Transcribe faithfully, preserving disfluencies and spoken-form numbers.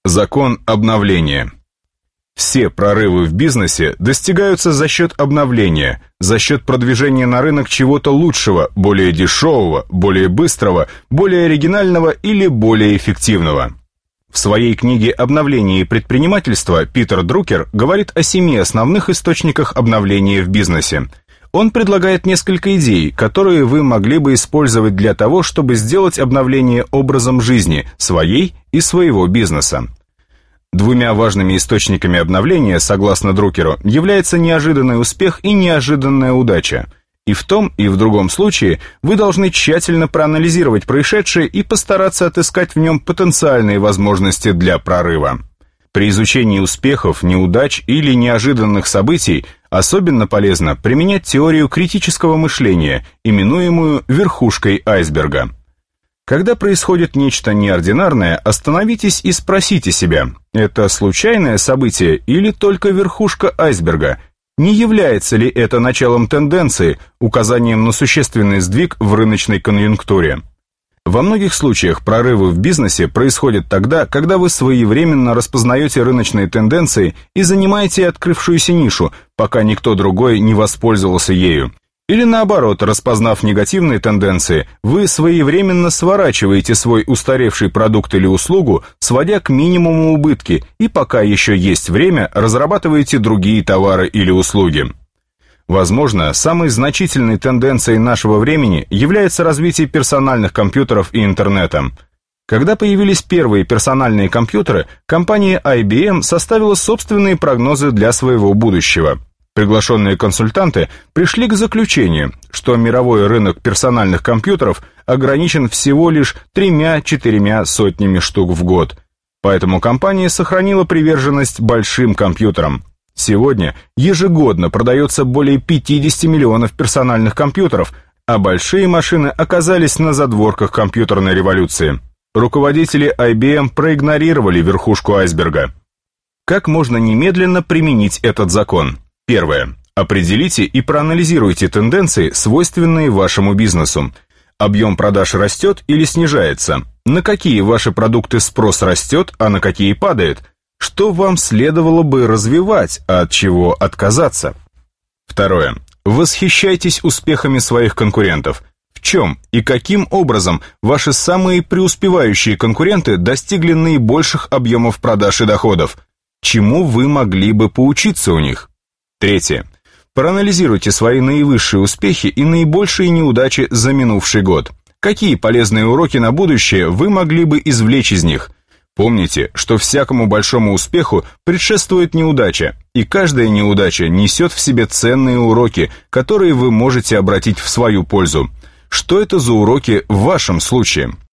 Закон обновления. Все прорывы в бизнесе достигаются за счет обновления, за счет продвижения на рынок чего-то лучшего, более дешевого, более быстрого, более оригинального или более эффективного. В своей книге «Обновление и предпринимательство» Питер Друкер говорит о семи основных источниках обновления в бизнесе. Он предлагает несколько идей, которые вы могли бы использовать для того, чтобы сделать обновление образом жизни, своей и своего бизнеса. Двумя важными источниками обновления, согласно Друкеру, является неожиданный успех и неожиданная удача. И в том, и в другом случае вы должны тщательно проанализировать происшедшее и постараться отыскать в нем потенциальные возможности для прорыва. При изучении успехов, неудач или неожиданных событий особенно полезно применять теорию критического мышления, именуемую верхушкой айсберга. Когда происходит нечто неординарное, остановитесь и спросите себя, это случайное событие или только верхушка айсберга? Не является ли это началом тенденции, указанием на существенный сдвиг в рыночной конъюнктуре? Во многих случаях прорывы в бизнесе происходят тогда, когда вы своевременно распознаете рыночные тенденции и занимаете открывшуюся нишу, пока никто другой не воспользовался ею. Или наоборот, распознав негативные тенденции, вы своевременно сворачиваете свой устаревший продукт или услугу, сводя к минимуму убытки, и пока еще есть время, разрабатываете другие товары или услуги. Возможно, самой значительной тенденцией нашего времени является развитие персональных компьютеров и интернета. Когда появились первые персональные компьютеры, компания ай би эм составила собственные прогнозы для своего будущего. Приглашенные консультанты пришли к заключению, что мировой рынок персональных компьютеров ограничен всего лишь тремя-четырьмя сотнями штук в год. Поэтому компания сохранила приверженность большим компьютерам. Сегодня ежегодно продается более пятидесяти миллионов персональных компьютеров, а большие машины оказались на задворках компьютерной революции. Руководители ай би эм проигнорировали верхушку айсберга. Как можно немедленно применить этот закон? Первое. Определите и проанализируйте тенденции, свойственные вашему бизнесу. Объем продаж растет или снижается? На какие ваши продукты спрос растет, а на какие падает? Что вам следовало бы развивать, а от чего отказаться? Второе. Восхищайтесь успехами своих конкурентов. В чем и каким образом ваши самые преуспевающие конкуренты достигли наибольших объемов продаж и доходов? Чему вы могли бы поучиться у них? Третье. Проанализируйте свои наивысшие успехи и наибольшие неудачи за минувший год. Какие полезные уроки на будущее вы могли бы извлечь из них? Помните, что всякому большому успеху предшествует неудача, и каждая неудача несет в себе ценные уроки, которые вы можете обратить в свою пользу. Что это за уроки в вашем случае?